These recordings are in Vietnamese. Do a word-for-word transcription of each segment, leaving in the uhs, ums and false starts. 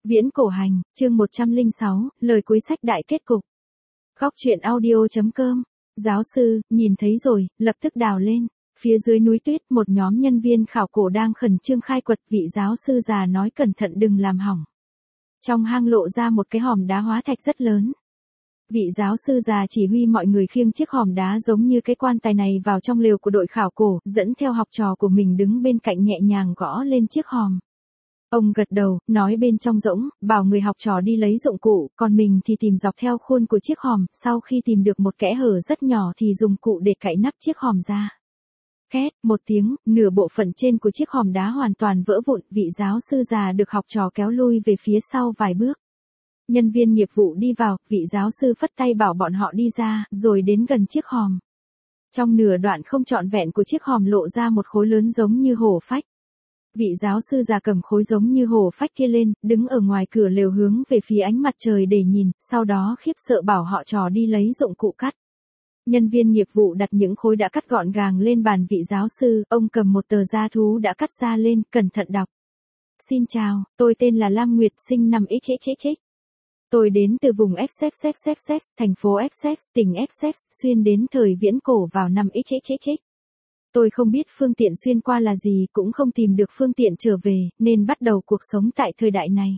Viễn cổ hành, chương một trăm lẻ sáu, lời cuối sách đại kết cục. Góc truyện audio.com. Giáo sư, nhìn thấy rồi, lập tức đào lên. Phía dưới núi tuyết, một nhóm nhân viên khảo cổ đang khẩn trương khai quật, vị giáo sư già nói cẩn thận đừng làm hỏng. Trong hang lộ ra một cái hòm đá hóa thạch rất lớn. Vị giáo sư già chỉ huy mọi người khiêng chiếc hòm đá giống như cái quan tài này vào trong lều của đội khảo cổ, dẫn theo học trò của mình đứng bên cạnh nhẹ nhàng gõ lên chiếc hòm. Ông gật đầu, nói bên trong rỗng, bảo người học trò đi lấy dụng cụ, còn mình thì tìm dọc theo khuôn của chiếc hòm, sau khi tìm được một kẽ hở rất nhỏ thì dùng cụ để cạy nắp chiếc hòm ra. Két, một tiếng, nửa bộ phận trên của chiếc hòm đá hoàn toàn vỡ vụn, vị giáo sư già được học trò kéo lui về phía sau vài bước. Nhân viên nghiệp vụ đi vào, vị giáo sư phất tay bảo bọn họ đi ra, rồi đến gần chiếc hòm. Trong nửa đoạn không trọn vẹn của chiếc hòm lộ ra một khối lớn giống như hổ phách. Vị giáo sư già cầm khối giống như hổ phách kia lên, đứng ở ngoài cửa lều hướng về phía ánh mặt trời để nhìn, sau đó khiếp sợ bảo họ trò đi lấy dụng cụ cắt. Nhân viên nghiệp vụ đặt những khối đã cắt gọn gàng lên bàn vị giáo sư, ông cầm một tờ da thú đã cắt ra lên, cẩn thận đọc. Xin chào, tôi tên là Lam Nguyệt, sinh năm x x x. Tôi đến từ vùng XXXXX, thành phố Essex, tỉnh Essex, xuyên đến thời viễn cổ vào năm x x x. Tôi không biết phương tiện xuyên qua là gì, cũng không tìm được phương tiện trở về, nên bắt đầu cuộc sống tại thời đại này.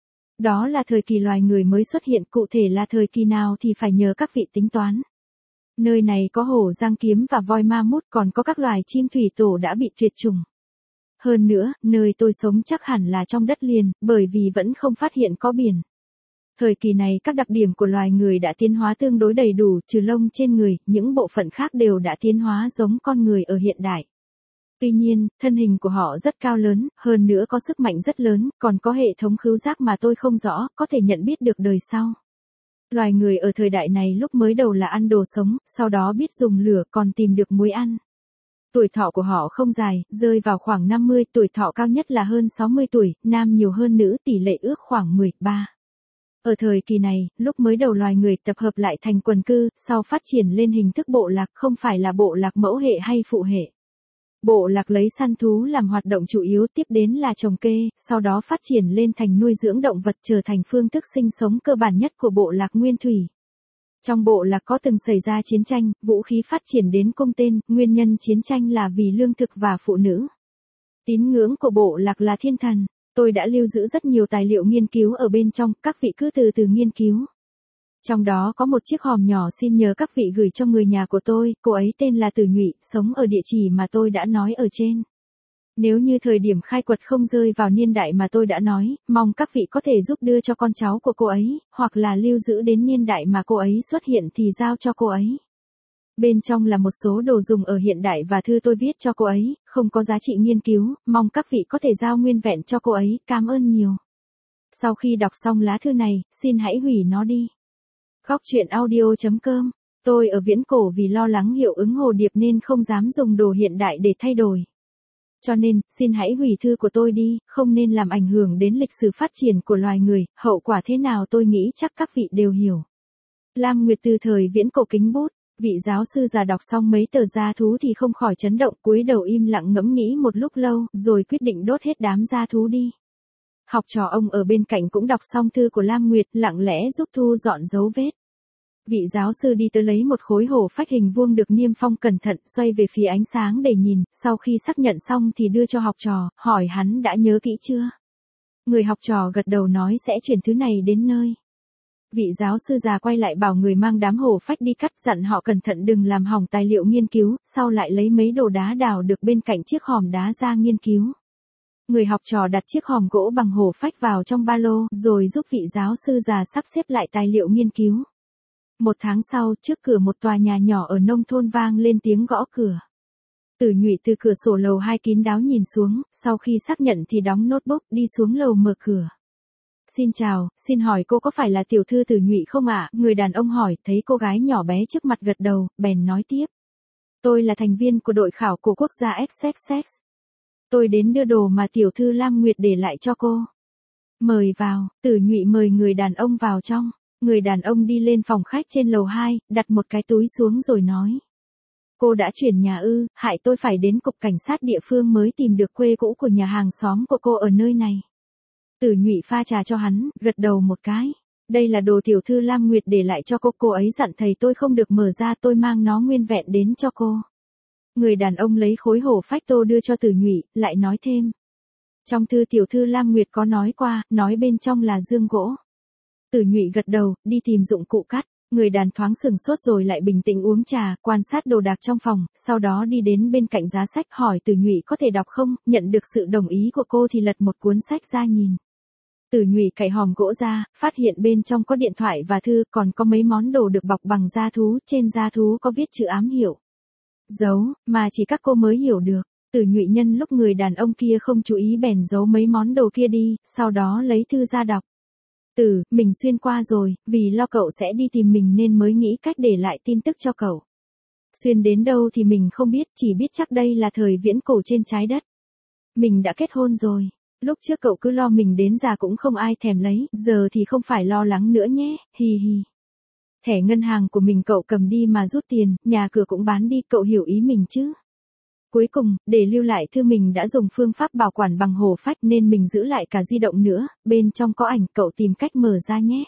Đó là thời kỳ loài người mới xuất hiện, cụ thể là thời kỳ nào thì phải nhờ các vị tính toán. Nơi này có hổ giang kiếm và voi ma mút, còn có các loài chim thủy tổ đã bị tuyệt chủng. Hơn nữa, nơi tôi sống chắc hẳn là trong đất liền, bởi vì vẫn không phát hiện có biển. Thời kỳ này các đặc điểm của loài người đã tiến hóa tương đối đầy đủ, trừ lông trên người, những bộ phận khác đều đã tiến hóa giống con người ở hiện đại. Tuy nhiên, thân hình của họ rất cao lớn, hơn nữa có sức mạnh rất lớn, còn có hệ thống khứu giác mà tôi không rõ, có thể nhận biết được đời sau. Loài người ở thời đại này lúc mới đầu là ăn đồ sống, sau đó biết dùng lửa, còn tìm được muối ăn. Tuổi thọ của họ không dài, rơi vào khoảng năm mươi, tuổi thọ cao nhất là hơn sáu mươi tuổi, nam nhiều hơn nữ, tỷ lệ ước khoảng mười ba. Ở thời kỳ này, lúc mới đầu loài người tập hợp lại thành quần cư, sau phát triển lên hình thức bộ lạc, không phải là bộ lạc mẫu hệ hay phụ hệ. Bộ lạc lấy săn thú làm hoạt động chủ yếu, tiếp đến là trồng kê, sau đó phát triển lên thành nuôi dưỡng động vật, trở thành phương thức sinh sống cơ bản nhất của bộ lạc nguyên thủy. Trong bộ lạc có từng xảy ra chiến tranh, vũ khí phát triển đến cung tên, nguyên nhân chiến tranh là vì lương thực và phụ nữ. Tín ngưỡng của bộ lạc là thiên thần. Tôi đã lưu giữ rất nhiều tài liệu nghiên cứu ở bên trong, các vị cứ từ từ nghiên cứu. Trong đó có một chiếc hòm nhỏ xin nhờ các vị gửi cho người nhà của tôi, cô ấy tên là Tử Nhụy, sống ở địa chỉ mà tôi đã nói ở trên. Nếu như thời điểm khai quật không rơi vào niên đại mà tôi đã nói, mong các vị có thể giúp đưa cho con cháu của cô ấy, hoặc là lưu giữ đến niên đại mà cô ấy xuất hiện thì giao cho cô ấy. Bên trong là một số đồ dùng ở hiện đại và thư tôi viết cho cô ấy, không có giá trị nghiên cứu, mong các vị có thể giao nguyên vẹn cho cô ấy, cảm ơn nhiều. Sau khi đọc xong lá thư này, xin hãy hủy nó đi. Góc truyện audio.com. Tôi ở viễn cổ vì lo lắng hiệu ứng hồ điệp nên không dám dùng đồ hiện đại để thay đổi. Cho nên, xin hãy hủy thư của tôi đi, không nên làm ảnh hưởng đến lịch sử phát triển của loài người, hậu quả thế nào tôi nghĩ chắc các vị đều hiểu. Lam Nguyệt từ thời viễn cổ kính bút. Vị giáo sư già đọc xong mấy tờ da thú thì không khỏi chấn động, cúi đầu im lặng ngẫm nghĩ một lúc lâu, rồi quyết định đốt hết đám da thú đi. Học trò ông ở bên cạnh cũng đọc xong thư của Lam Nguyệt, lặng lẽ giúp thu dọn dấu vết. Vị giáo sư đi tới lấy một khối hổ phách hình vuông được niêm phong cẩn thận, xoay về phía ánh sáng để nhìn, sau khi xác nhận xong thì đưa cho học trò, hỏi hắn đã nhớ kỹ chưa. Người học trò gật đầu nói sẽ chuyển thứ này đến nơi. Vị giáo sư già quay lại bảo người mang đám hổ phách đi cắt, dặn họ cẩn thận đừng làm hỏng tài liệu nghiên cứu, sau lại lấy mấy đồ đá đào được bên cạnh chiếc hòm đá ra nghiên cứu. Người học trò đặt chiếc hòm gỗ bằng hổ phách vào trong ba lô, rồi giúp vị giáo sư già sắp xếp lại tài liệu nghiên cứu. Một tháng sau, trước cửa một tòa nhà nhỏ ở nông thôn vang lên tiếng gõ cửa. Tử Nhụy từ cửa sổ lầu hai kín đáo nhìn xuống, sau khi xác nhận thì đóng notebook, đi xuống lầu mở cửa. Xin chào, xin hỏi cô có phải là tiểu thư Tử Nhụy không ạ? Người đàn ông hỏi, thấy cô gái nhỏ bé trước mặt gật đầu, bèn nói tiếp. Tôi là thành viên của đội khảo cổ quốc gia Essex. Tôi đến đưa đồ mà tiểu thư Lam Nguyệt để lại cho cô. Mời vào, Tử Nhụy mời người đàn ông vào trong. Người đàn ông đi lên phòng khách trên lầu hai, đặt một cái túi xuống rồi nói. Cô đã chuyển nhà ư, hại tôi phải đến cục cảnh sát địa phương mới tìm được quê cũ của nhà hàng xóm của cô ở nơi này. Tử Nhụy pha trà cho hắn, gật đầu một cái. Đây là đồ tiểu thư Lam Nguyệt để lại cho cô, cô ấy dặn thầy tôi không được mở ra, tôi mang nó nguyên vẹn đến cho cô. Người đàn ông lấy khối hổ phách tô đưa cho Tử Nhụy, lại nói thêm. Trong thư tiểu thư Lam Nguyệt có nói qua, nói bên trong là dương gỗ. Tử Nhụy gật đầu, đi tìm dụng cụ cắt. Người đàn thoáng sừng sốt rồi lại bình tĩnh uống trà, quan sát đồ đạc trong phòng, sau đó đi đến bên cạnh giá sách hỏi Tử Nhụy có thể đọc không, nhận được sự đồng ý của cô thì lật một cuốn sách ra nhìn. Tử Nhụy cạy hòm gỗ ra, phát hiện bên trong có điện thoại và thư, còn có mấy món đồ được bọc bằng da thú, trên da thú có viết chữ ám hiệu. Giấu, mà chỉ các cô mới hiểu được. Tử Nhụy nhân lúc người đàn ông kia không chú ý bèn giấu mấy món đồ kia đi, sau đó lấy thư ra đọc. Tử, mình xuyên qua rồi, vì lo cậu sẽ đi tìm mình nên mới nghĩ cách để lại tin tức cho cậu. Xuyên đến đâu thì mình không biết, chỉ biết chắc đây là thời viễn cổ trên trái đất. Mình đã kết hôn rồi. Lúc trước cậu cứ lo mình đến già cũng không ai thèm lấy, giờ thì không phải lo lắng nữa nhé, hi hi. Thẻ ngân hàng của mình cậu cầm đi mà rút tiền, nhà cửa cũng bán đi, cậu hiểu ý mình chứ. Cuối cùng, để lưu lại thư mình đã dùng phương pháp bảo quản bằng hổ phách nên mình giữ lại cả di động nữa, bên trong có ảnh, cậu tìm cách mở ra nhé.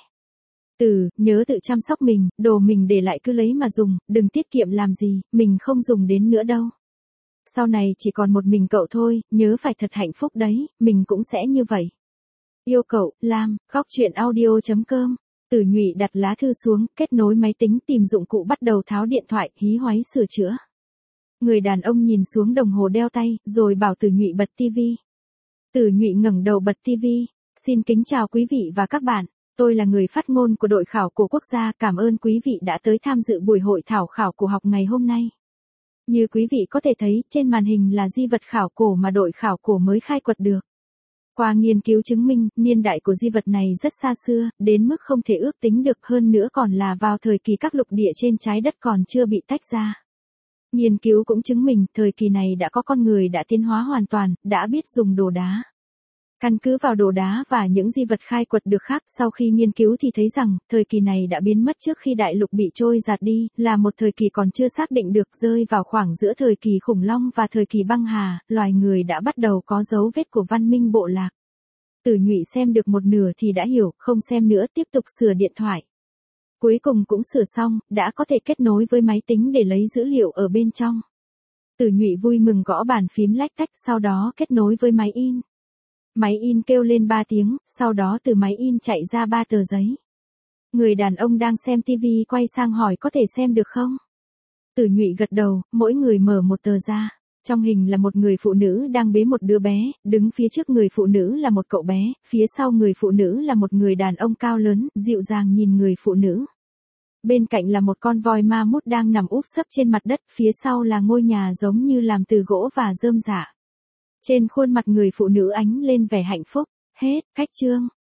Từ, nhớ tự chăm sóc mình, đồ mình để lại cứ lấy mà dùng, đừng tiết kiệm làm gì, mình không dùng đến nữa đâu. Sau này chỉ còn một mình cậu thôi, nhớ phải thật hạnh phúc đấy, mình cũng sẽ như vậy. Yêu cậu, Lam, góc truyện audio chấm com. Tử Nhụy đặt lá thư xuống, kết nối máy tính tìm dụng cụ bắt đầu tháo điện thoại, hí hoáy sửa chữa. Người đàn ông nhìn xuống đồng hồ đeo tay, rồi bảo Tử Nhụy bật tivi. Tử Nhụy ngẩng đầu bật tivi. Xin kính chào quý vị và các bạn. Tôi là người phát ngôn của đội khảo cổ quốc gia, cảm ơn quý vị đã tới tham dự buổi hội thảo khảo cổ học ngày hôm nay. Như quý vị có thể thấy, trên màn hình là di vật khảo cổ mà đội khảo cổ mới khai quật được. Qua nghiên cứu chứng minh, niên đại của di vật này rất xa xưa, đến mức không thể ước tính được, hơn nữa còn là vào thời kỳ các lục địa trên trái đất còn chưa bị tách ra. Nghiên cứu cũng chứng minh, thời kỳ này đã có con người đã tiến hóa hoàn toàn, đã biết dùng đồ đá. Căn cứ vào đồ đá và những di vật khai quật được khác, sau khi nghiên cứu thì thấy rằng, thời kỳ này đã biến mất trước khi đại lục bị trôi giạt đi, là một thời kỳ còn chưa xác định được, rơi vào khoảng giữa thời kỳ khủng long và thời kỳ băng hà, loài người đã bắt đầu có dấu vết của văn minh bộ lạc. Tử Nhụy xem được một nửa thì đã hiểu, không xem nữa tiếp tục sửa điện thoại. Cuối cùng cũng sửa xong, đã có thể kết nối với máy tính để lấy dữ liệu ở bên trong. Tử Nhụy vui mừng gõ bàn phím lách tách, sau đó kết nối với máy in. Máy in kêu lên ba tiếng, sau đó từ máy in chạy ra ba tờ giấy. Người đàn ông đang xem tivi quay sang hỏi có thể xem được không? Tử Nhụy gật đầu, mỗi người mở một tờ ra. Trong hình là một người phụ nữ đang bế một đứa bé, đứng phía trước người phụ nữ là một cậu bé, phía sau người phụ nữ là một người đàn ông cao lớn, dịu dàng nhìn người phụ nữ. Bên cạnh là một con voi ma mút đang nằm úp sấp trên mặt đất, phía sau là ngôi nhà giống như làm từ gỗ và rơm rạ. Trên khuôn mặt người phụ nữ ánh lên vẻ hạnh phúc. Hết, cách chương.